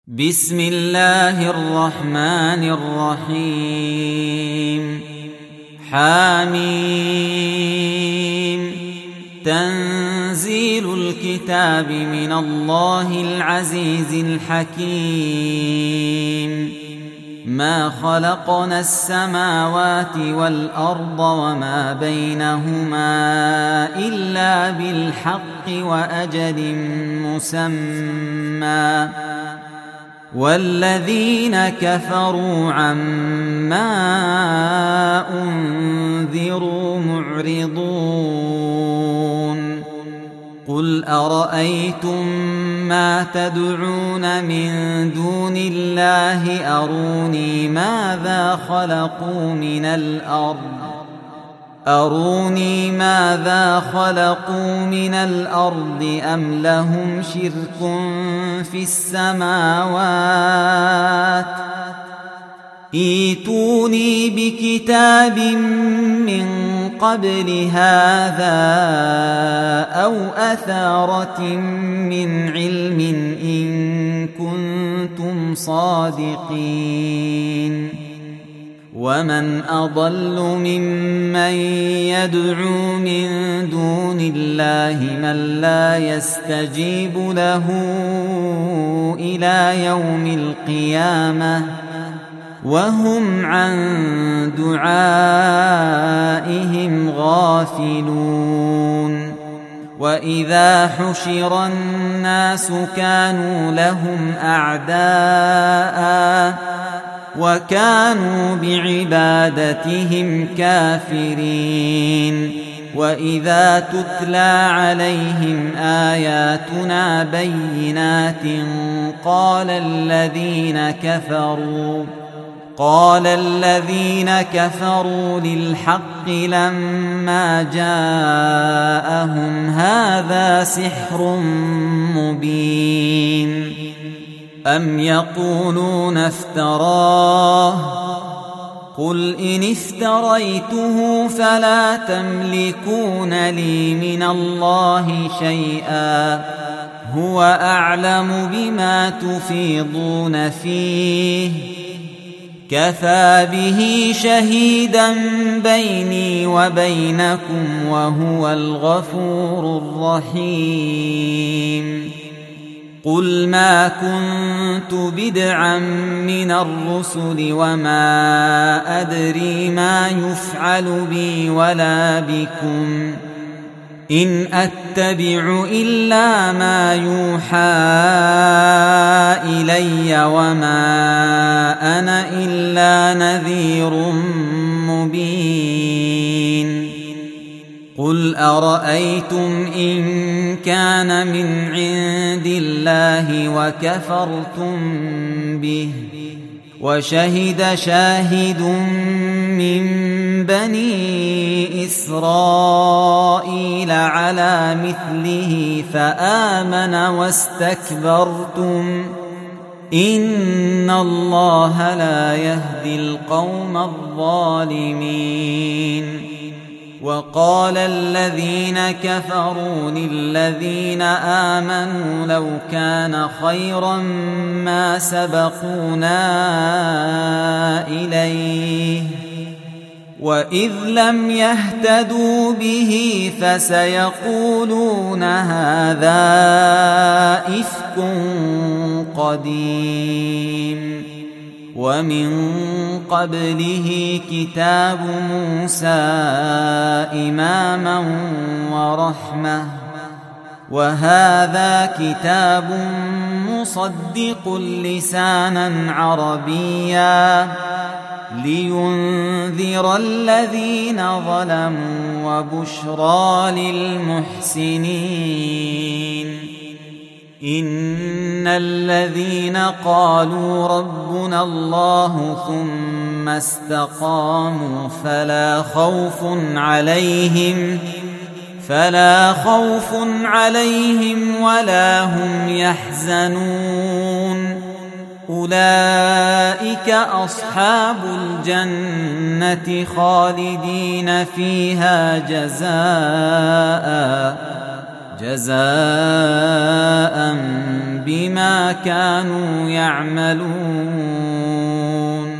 بسم الله الرحمن الرحيم. حميم. تنزيل الكتاب من الله العزيز الحكيم. ما خلقنا السماوات والأرض وما بينهما إلا بالحق وأجل مسمى، والذين كفروا عما أنذروا معرضون. قل أرأيتم ما تدعون من دون الله أروني ماذا خلقوا من الأرض أم لهم شرك في السماوات. ائتوني بكتاب من قبل هذا أو أثارة من علم إن كنتم صادقين. ومن أضل ممن يدعو من دون الله من لا يستجيب له إلى يوم القيامة وهم عن دعائهم غافلون. وإذا حشر الناس كانوا لهم أعداء وكانوا بعبادتهم كافرين. وإذا تتلى عليهم آياتنا بينات قال الذين كفروا للحق لما جاءهم هذا سحر مبين. أم يقولون افتراه قل إن افتريته فلا تملكون لي من الله شيئا هو أعلم بما تفيضون فيه كفى به شهيدا بيني وبينكم وهو الغفور الرحيم. قل ما كنت بدعا من الرسل وما أدري ما يفعل بي ولا بكم إن أتبع إلا ما يوحى إلي وما أنا إلا نذير مبين. قل أرأيتم إن كان من عند الله وكفرتم به وشهد شاهد من بني إسرائيل على مثله فآمن واستكبرتم إن الله لا يهدي القوم الظالمين. وقال الذين كفروا للذين آمنوا لو كان خيرا ما سبقونا إليه وإذ لم يهتدوا به فسيقولون هذا إفك قديم. ومن قبله كتاب موسى إماما ورحمة وهذا كتاب مصدق لسانا عربيا لينذر الذين ظلموا وبشرى للمحسنين. إن الذين قالوا ربنا الله ثم استقاموا فلا خوف عليهم ولا هم يحزنون. أولئك أصحاب الجنة خالدين فيها جزاء بما كانوا يعملون.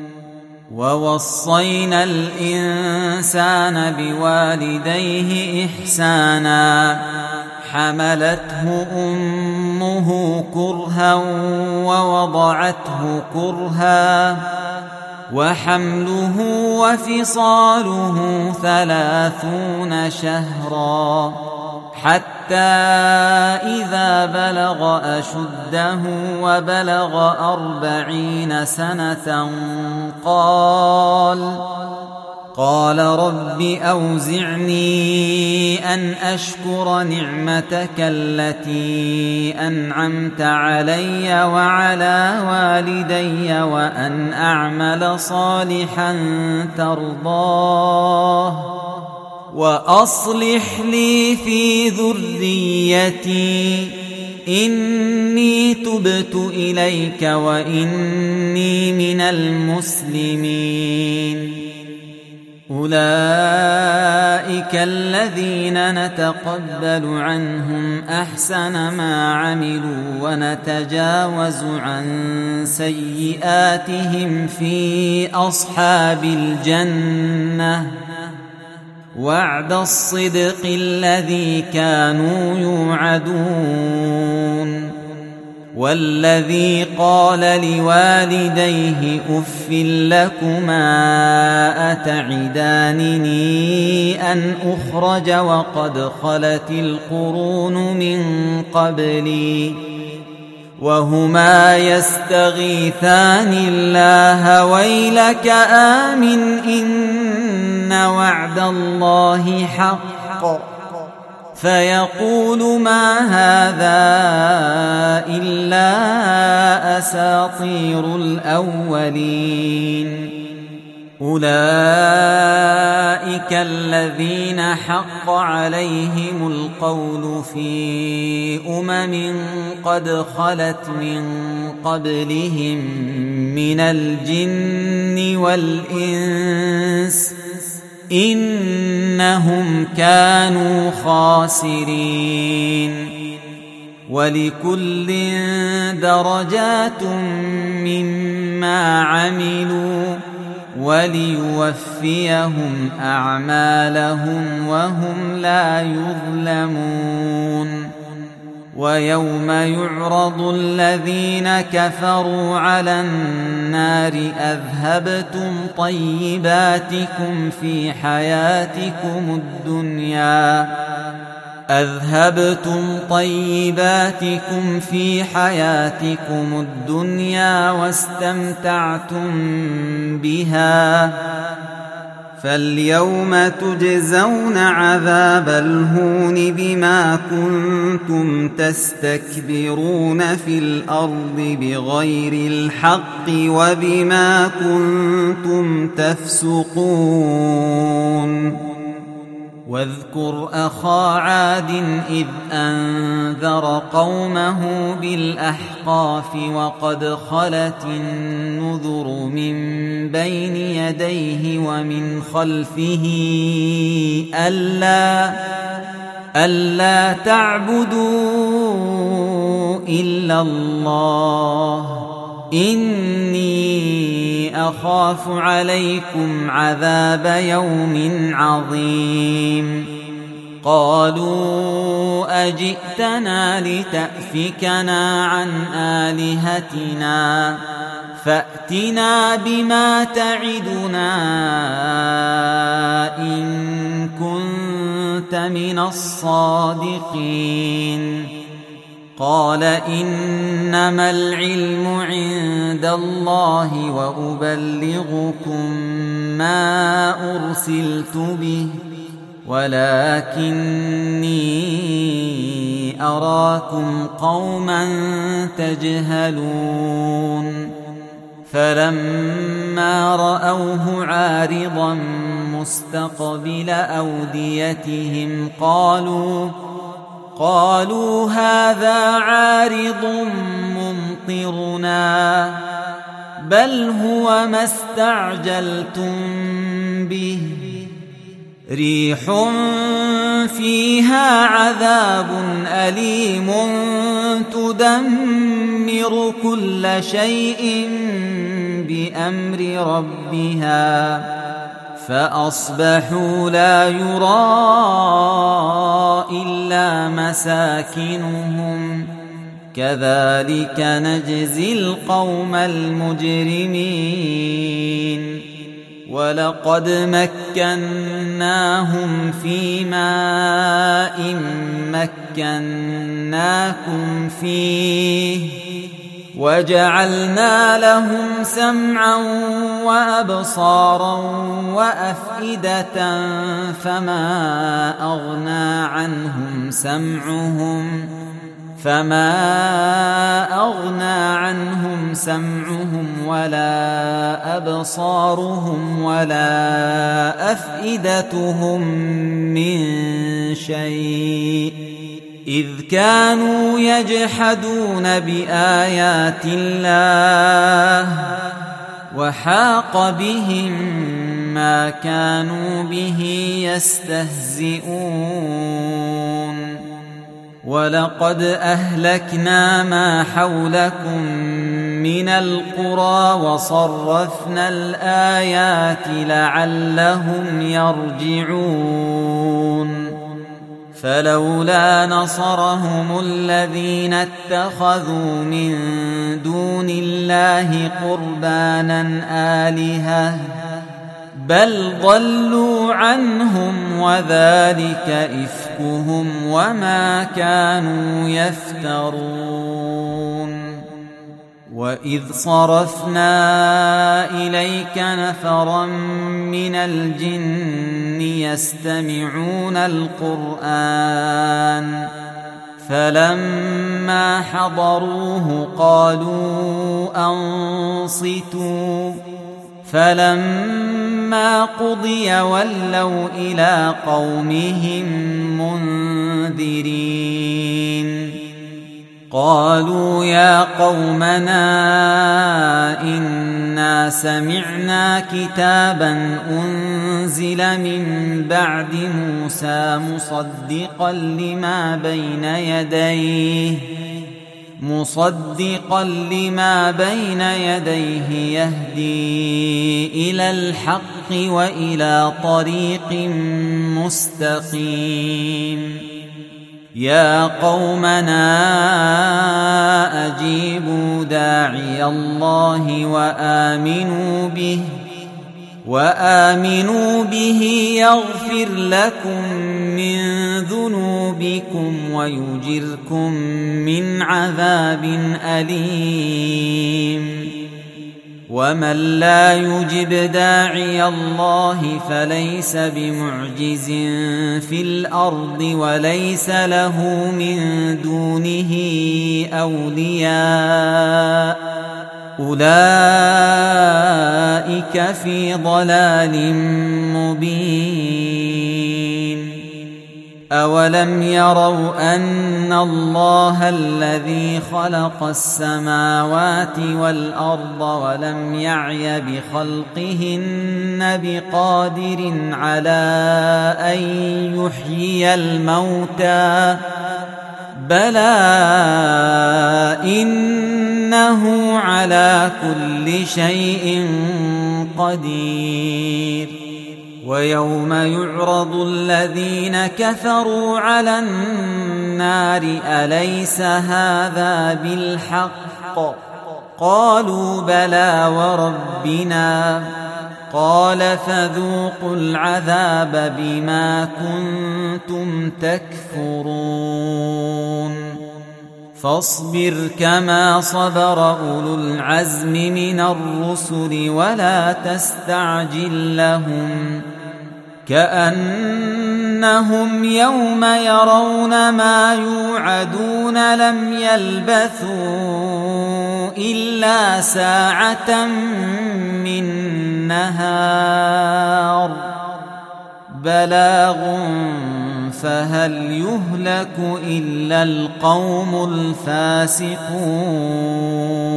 ووصينا الإنسان بوالديه إحسانا حملته أمه كرها ووضعته كرها وحمله وفصاله 30 شهرا حتى إذا بلغ أشده وبلغ 40 سنة قال رب أوزعني أن أشكر نعمتك التي أنعمت علي وعلى والدي وأن أعمل صالحا ترضاه وأصلح لي في ذريتي إني تبت إليك وإني من المسلمين. أولئك الذين نتقبل عنهم أحسن ما عملوا ونتجاوز عن سيئاتهم في أصحاب الجنة وعد الصدق الذي كانوا يوعدون. والذي قال لوالديه أف لكما أتعدانني أن أخرج وقد خلت القرون من قبلي وهما يستغيثان الله ويلك آمن إن وعد الله حق فيقول ما هذا إلا أساطير الأولين. أولئك الذين حق عليهم القول في قد خلت من قبلهم من الجن والإنس إنهم كانوا خاسرين. ولكل درجات مما عملوا وليوفيهم أعمالهم وهم لا يظلمون. ويوم يعرض الذين كفروا على النار أذهبتم طيباتكم في حياتكم الدنيا واستمتعتم بها فاليوم تجزون عذاب الهون بما كنتم تستكبرون في الأرض بغير الحق وبما كنتم تفسقون. واذكر أخا عاد إذ أنذر قومه بالأحقاف وقد خلت النذر من بين يديه ومن خلفه ألا تعبدوا إلا الله إني أخاف عليكم عذاب يوم عظيم. قالوا أجئتنا لتأفكنا عن آلهتنا فأتنا بما تعدنا إن كنت من الصادقين. قال إنما العلم عند الله وأبلغكم ما أرسلت به ولكني أراكم قوما تجهلون. فلما رأوه عارضا مستقبل أوديتهم قالوا هذا عارض ممطرنا بل هو ما استعجلتم به ريح فيها عذاب أليم تدمر كل شيء بأمر ربها فأصبحوا لا يرى إلا مساكنهم كذلك نجزي القوم المجرمين ولقد مكناهم في ماء مكناكم فيه وجعلنا لهم سمعا وأبصارا وأفئدة فما أغنى عنهم سمعهم ولا أبصارهم ولا أفئدتهم من شيء إذ كانوا يجحدون بآيات الله وحاق بهم ما كانوا به يستهزئون ولقد أهلكنا ما حولكم من القرى وصرفنا الآيات لعلهم يرجعون فلولا نصرهم الذين اتخذوا من دون الله قربانا آلهة بل ضلوا عنهم وذلك إفكهم وما كانوا يفترون وإذ صرفنا إليك نفرا من الجن يستمعون القرآن فلما حضروه قالوا أنصتوا فلما قضي ولوا إلى قومهم منذرين قالوا يا قومنا إنا سمعنا كتابا أنزل من بعد موسى مصدقا لما بين يديه يهدي إلى الحق وإلى طريق مستقيم يا قومنا أجيبوا داعي الله وآمنوا به يغفر لكم من ذنوبكم ويجركم من عذاب أليم ومن لا يجب داعي الله فليس بمعجز في الأرض وليس له من دونه أولياء أولئك في ضلال مبين أولم يروا أن الله الذي خلق السماوات والأرض ولم يعي بخلقهن بقادر على أن يحيي الموتى بلى إنه على كل شيء قدير ويوم يعرض الذين كفروا على النار أليس هذا بالحق قالوا بلى وربنا قال فذوقوا العذاب بما كنتم تكفرون فاصبر كما صبر أولو العزم من الرسل ولا تستعجل لهم كأنهم يوم يرون ما يوعدون لم يلبثوا إلا ساعة من نهار بلاغ فهل يهلك إلا القوم الفاسقون